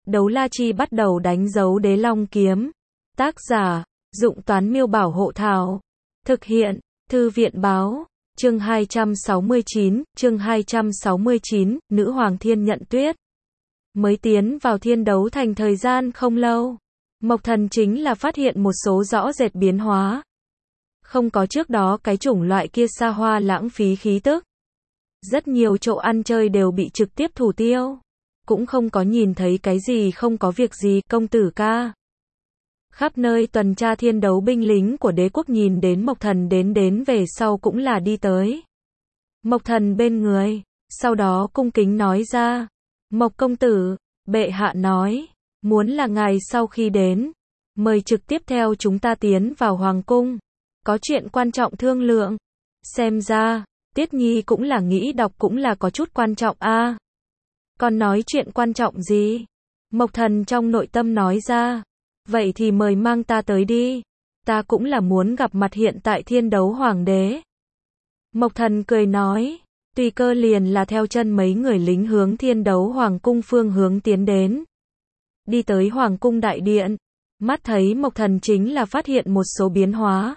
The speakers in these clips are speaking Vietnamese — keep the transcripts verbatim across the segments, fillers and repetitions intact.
Đấu la chi bắt đầu đánh dấu đế long kiếm. Tác giả, Dụng Toán Miêu Bảo Hộ Thảo. Thực hiện, Thư viện Báo. Chương hai trăm sáu mươi chín, chương hai trăm sáu mươi chín, Nữ Hoàng Thiên Nhận Tuyết. Mới tiến vào thiên đấu thành thời gian không lâu, Mộc Thần chính là phát hiện một số rõ rệt biến hóa. Không có trước đó cái chủng loại kia xa hoa lãng phí khí tức. Rất nhiều chỗ ăn chơi đều bị trực tiếp thủ tiêu. Cũng không có nhìn thấy cái gì không có việc gì, công tử ca. Khắp nơi tuần tra thiên đấu binh lính của đế quốc nhìn đến Mộc Thần đến đến về sau cũng là đi tới Mộc Thần bên người, sau đó cung kính nói ra, Mộc công tử, bệ hạ nói, muốn là ngài sau khi đến, mời trực tiếp theo chúng ta tiến vào hoàng cung, có chuyện quan trọng thương lượng. Xem ra, Tiết Nhi cũng là nghĩ đọc cũng là có chút quan trọng a. À. Còn nói chuyện quan trọng gì? Mộc Thần trong nội tâm nói ra, vậy thì mời mang ta tới đi, ta cũng là muốn gặp mặt hiện tại thiên đấu hoàng đế. Mộc Thần cười nói, tùy cơ liền là theo chân mấy người lính hướng thiên đấu hoàng cung phương hướng tiến đến. Đi tới hoàng cung đại điện, mắt thấy Mộc Thần chính là phát hiện một số biến hóa.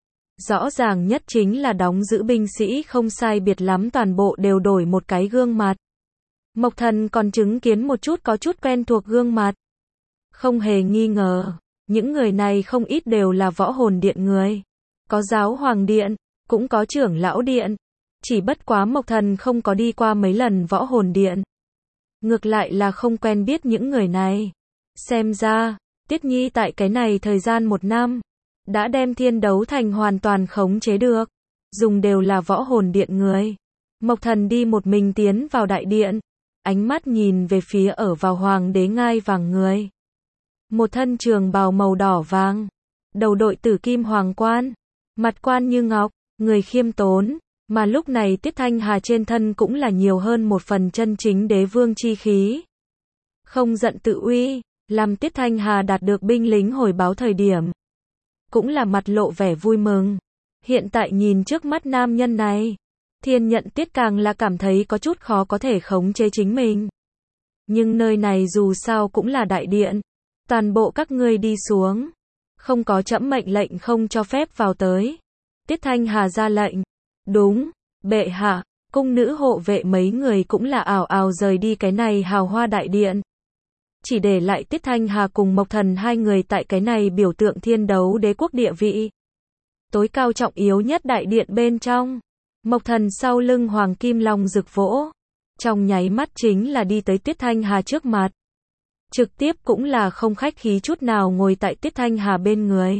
Rõ ràng nhất chính là đóng giữ binh sĩ không sai biệt lắm toàn bộ đều đổi một cái gương mặt. Mộc Thần còn chứng kiến một chút có chút quen thuộc gương mặt. Không hề nghi ngờ, những người này không ít đều là võ hồn điện người. Có giáo hoàng điện, cũng có trưởng lão điện. Chỉ bất quá Mộc Thần không có đi qua mấy lần võ hồn điện. Ngược lại là không quen biết những người này. Xem ra, Tiết Nhi tại cái này thời gian một năm, đã đem thiên đấu thành hoàn toàn khống chế được. Dùng đều là võ hồn điện người. Mộc Thần đi một mình tiến vào đại điện. Ánh mắt nhìn về phía ở vào hoàng đế ngai vàng người. Một thân trường bào màu đỏ vàng. Đầu đội tử kim hoàng quan. Mặt quan như ngọc, người khiêm tốn. Mà lúc này Tiết Thanh Hà trên thân cũng là nhiều hơn một phần chân chính đế vương chi khí. Không giận tự uy, làm Tiết Thanh Hà đạt được binh lính hồi báo thời điểm. Cũng là mặt lộ vẻ vui mừng. Hiện tại nhìn trước mắt nam nhân này, Thiên Nhận Tuyết càng là cảm thấy có chút khó có thể khống chế chính mình. Nhưng nơi này dù sao cũng là đại điện. Toàn bộ các ngươi đi xuống. Không có trẫm mệnh lệnh không cho phép vào tới. Tiết Thanh Hà ra lệnh. Đúng, bệ hạ, cung nữ hộ vệ mấy người cũng là ảo ảo rời đi cái này hào hoa đại điện. Chỉ để lại Tiết Thanh Hà cùng Mộc Thần hai người tại cái này biểu tượng thiên đấu đế quốc địa vị. Tối cao trọng yếu nhất đại điện bên trong. Mộc Thần sau lưng hoàng kim long rực vỗ. Trong nháy mắt chính là đi tới Tiết Thanh Hà trước mặt. Trực tiếp cũng là không khách khí chút nào ngồi tại Tiết Thanh Hà bên người.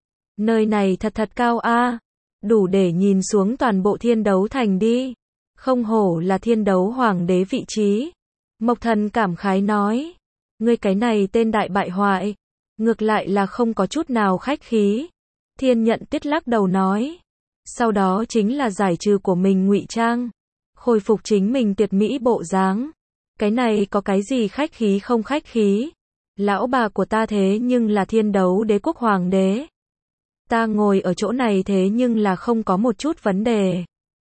Nơi này thật thật cao a, à. Đủ để nhìn xuống toàn bộ thiên đấu thành đi. Không hổ là thiên đấu hoàng đế vị trí. Mộc Thần cảm khái nói. Ngươi cái này tên đại bại hoại. Ngược lại là không có chút nào khách khí. Thiên Nhận Tuyết lắc đầu nói. Sau đó chính là giải trừ của mình ngụy trang. Khôi phục chính mình tuyệt mỹ bộ dáng. Cái này có cái gì khách khí không khách khí. Lão bà của ta thế nhưng là thiên đấu đế quốc hoàng đế. Ta ngồi ở chỗ này thế nhưng là không có một chút vấn đề.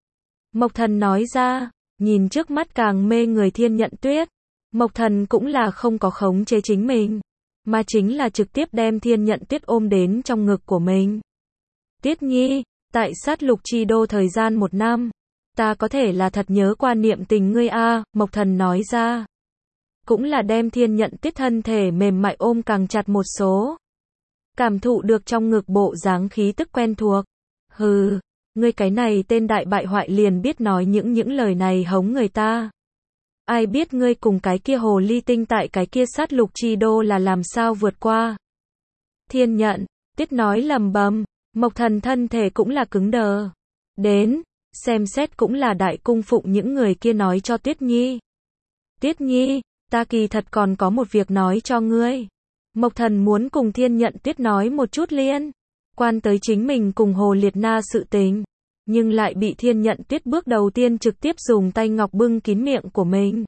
Mộc Thần nói ra, nhìn trước mắt càng mê người Thiên Nhận Tuyết. Mộc Thần cũng là không có khống chế chính mình. Mà chính là trực tiếp đem Thiên Nhận Tuyết ôm đến trong ngực của mình. Tiết Nhi, tại sát lục chi đô thời gian một năm. Ta có thể là thật nhớ qua niệm tình ngươi a, à, Mộc Thần nói ra. Cũng là đem Thiên Nhận Tuyết thân thể mềm mại ôm càng chặt một số. Cảm thụ được trong ngực bộ dáng khí tức quen thuộc. Hừ, ngươi cái này tên đại bại hoại liền biết nói những những lời này hống người ta. Ai biết ngươi cùng cái kia hồ ly tinh tại cái kia sát lục chi đô là làm sao vượt qua. Thiên Nhận Tuyết nói lầm bầm, Mộc Thần thân thể cũng là cứng đờ. Đến, xem xét cũng là đại cung phụng những người kia nói cho Tuyết Nhi. Tuyết Nhi, ta kỳ thật còn có một việc nói cho ngươi. Mộc Thần muốn cùng Thiên Nhận Tuyết nói một chút liên quan tới chính mình cùng Hồ Liệt Na sự tình, nhưng lại bị Thiên Nhận Tuyết bước đầu tiên trực tiếp dùng tay ngọc bưng kín miệng của mình.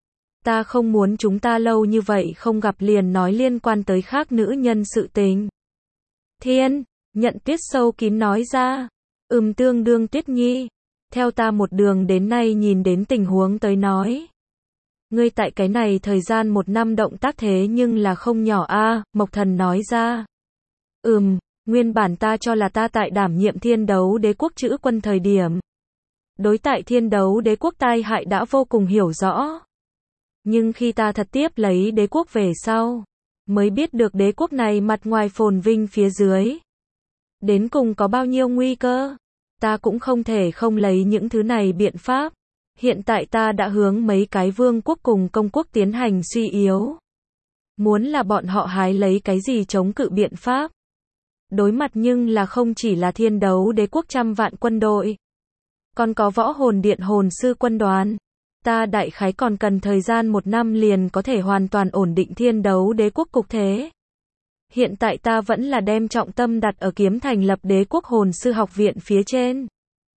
Ta không muốn chúng ta lâu như vậy không gặp liền nói liên quan tới khác nữ nhân sự tình. Thiên Nhận Tuyết sâu kín nói ra, ừm tương đương Tuyết Nhi, theo ta một đường đến nay nhìn đến tình huống tới nói. Ngươi tại cái này thời gian một năm động tác thế nhưng là không nhỏ a, Mộc Thần nói ra. Ừm, nguyên bản ta cho là ta tại đảm nhiệm Thiên Đấu Đế quốc chữ quân thời điểm. Đối tại Thiên Đấu Đế quốc tai hại đã vô cùng hiểu rõ. Nhưng khi ta thật tiếp lấy đế quốc về sau, mới biết được đế quốc này mặt ngoài phồn vinh phía dưới. Đến cùng có bao nhiêu nguy cơ. Ta cũng không thể không lấy những thứ này biện pháp. Hiện tại ta đã hướng mấy cái vương quốc cùng công quốc tiến hành suy yếu. Muốn là bọn họ hái lấy cái gì chống cự biện pháp. Đối mặt nhưng là không chỉ là Thiên Đấu Đế quốc trăm vạn quân đội. Còn có võ hồn điện hồn sư quân đoàn. Ta đại khái còn cần thời gian một năm liền có thể hoàn toàn ổn định Thiên Đấu Đế quốc cục thế. Hiện tại ta vẫn là đem trọng tâm đặt ở kiếm thành lập đế quốc hồn sư học viện phía trên.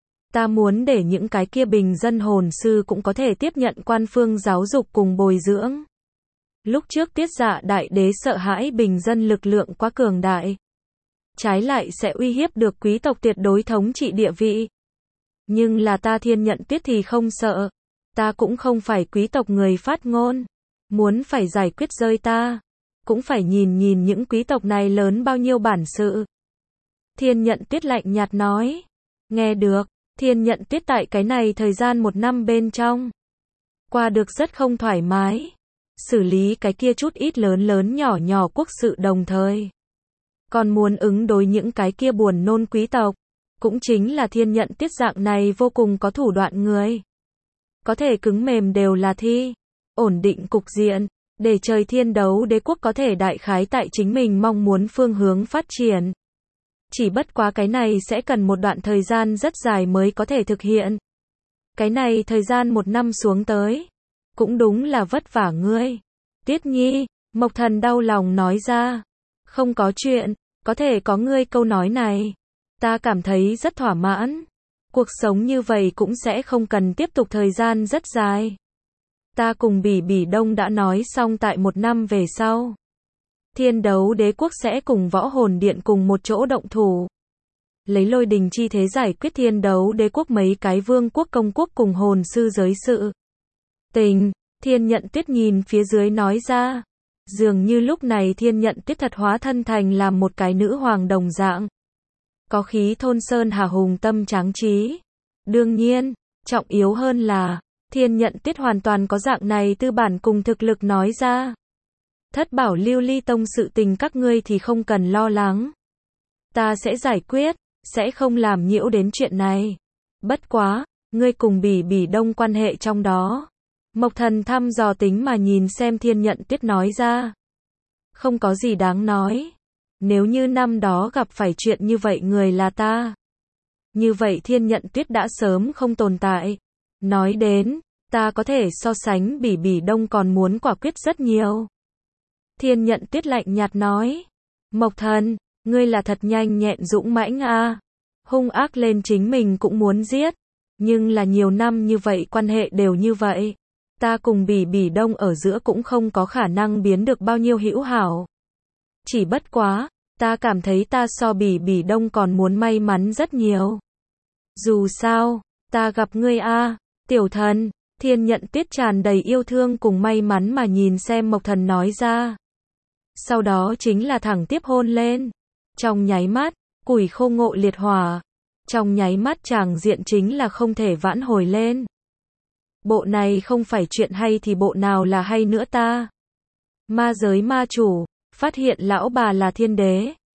Ta muốn để những cái kia bình dân hồn sư cũng có thể tiếp nhận quan phương giáo dục cùng bồi dưỡng. Lúc trước Tiết Dạ đại đế sợ hãi bình dân lực lượng quá cường đại. Trái lại sẽ uy hiếp được quý tộc tuyệt đối thống trị địa vị. Nhưng là ta Thiên Nhận Tuyết thì không sợ. Ta cũng không phải quý tộc người phát ngôn. Muốn phải giải quyết rơi ta. Cũng phải nhìn nhìn những quý tộc này lớn bao nhiêu bản sự. Thiên Nhận Tuyết lạnh nhạt nói. Nghe được, Thiên Nhận Tuyết tại cái này thời gian một năm bên trong. Qua được rất không thoải mái. Xử lý cái kia chút ít lớn lớn nhỏ nhỏ quốc sự đồng thời. Còn muốn ứng đối những cái kia buồn nôn quý tộc. Cũng chính là Thiên Nhận Tuyết dạng này vô cùng có thủ đoạn người. Có thể cứng mềm đều là thi. Ổn định cục diện. Để trời Thiên Đấu Đế quốc có thể đại khái tại chính mình mong muốn phương hướng phát triển. Chỉ bất quá cái này sẽ cần một đoạn thời gian rất dài mới có thể thực hiện. Cái này thời gian một năm xuống tới. Cũng đúng là vất vả ngươi. Tiết Nhi, Mộc Thần đau lòng nói ra. Không có chuyện, có thể có ngươi câu nói này. Ta cảm thấy rất thỏa mãn. Cuộc sống như vậy cũng sẽ không cần tiếp tục thời gian rất dài. Ta cùng Bỉ Bỉ Đông đã nói xong tại một năm về sau. Thiên Đấu Đế quốc sẽ cùng võ hồn điện cùng một chỗ động thủ. Lấy lôi đình chi thế giải quyết Thiên Đấu Đế quốc mấy cái vương quốc công quốc cùng hồn sư giới sự. Tình, Thiên Nhận Tuyết nhìn phía dưới nói ra. Dường như lúc này Thiên Nhận Tuyết thật hóa thân thành làm một cái nữ hoàng đồng dạng. Có khí thôn sơn hà hùng tâm tráng trí. Đương nhiên, trọng yếu hơn là, Thiên Nhận Tuyết hoàn toàn có dạng này tư bản cùng thực lực nói ra. Thất bảo lưu ly tông sự tình các ngươi thì không cần lo lắng. Ta sẽ giải quyết, sẽ không làm nhiễu đến chuyện này. Bất quá, ngươi cùng Bỉ Bỉ Đông quan hệ trong đó. Mộc Thần thăm dò tính mà nhìn xem Thiên Nhận Tuyết nói ra. Không có gì đáng nói. Nếu như năm đó gặp phải chuyện như vậy người là ta. Như vậy Thiên Nhận Tuyết đã sớm không tồn tại. Nói đến, ta có thể so sánh Bỉ Bỉ Đông còn muốn quả quyết rất nhiều. Thiên Nhận Tuyết lạnh nhạt nói. Mộc Thần, ngươi là thật nhanh nhẹn dũng mãnh a. Hung ác lên chính mình cũng muốn giết. Nhưng là nhiều năm như vậy quan hệ đều như vậy. Ta cùng Bỉ Bỉ Đông ở giữa cũng không có khả năng biến được bao nhiêu hữu hảo. Chỉ bất quá, ta cảm thấy ta so Bỉ Bỉ Đông còn muốn may mắn rất nhiều. Dù sao, ta gặp ngươi a, tiểu thần. Thiên Nhận Tuyết tràn đầy yêu thương cùng may mắn mà nhìn xem Mộc Thần nói ra. Sau đó chính là thẳng tiếp hôn lên. Trong nháy mắt, củi khô ngộ liệt hỏa. Trong nháy mắt chàng diện chính là không thể vãn hồi lên. Bộ này không phải chuyện hay thì bộ nào là hay nữa ta. Ma giới ma chủ, phát hiện lão bà là thiên đế.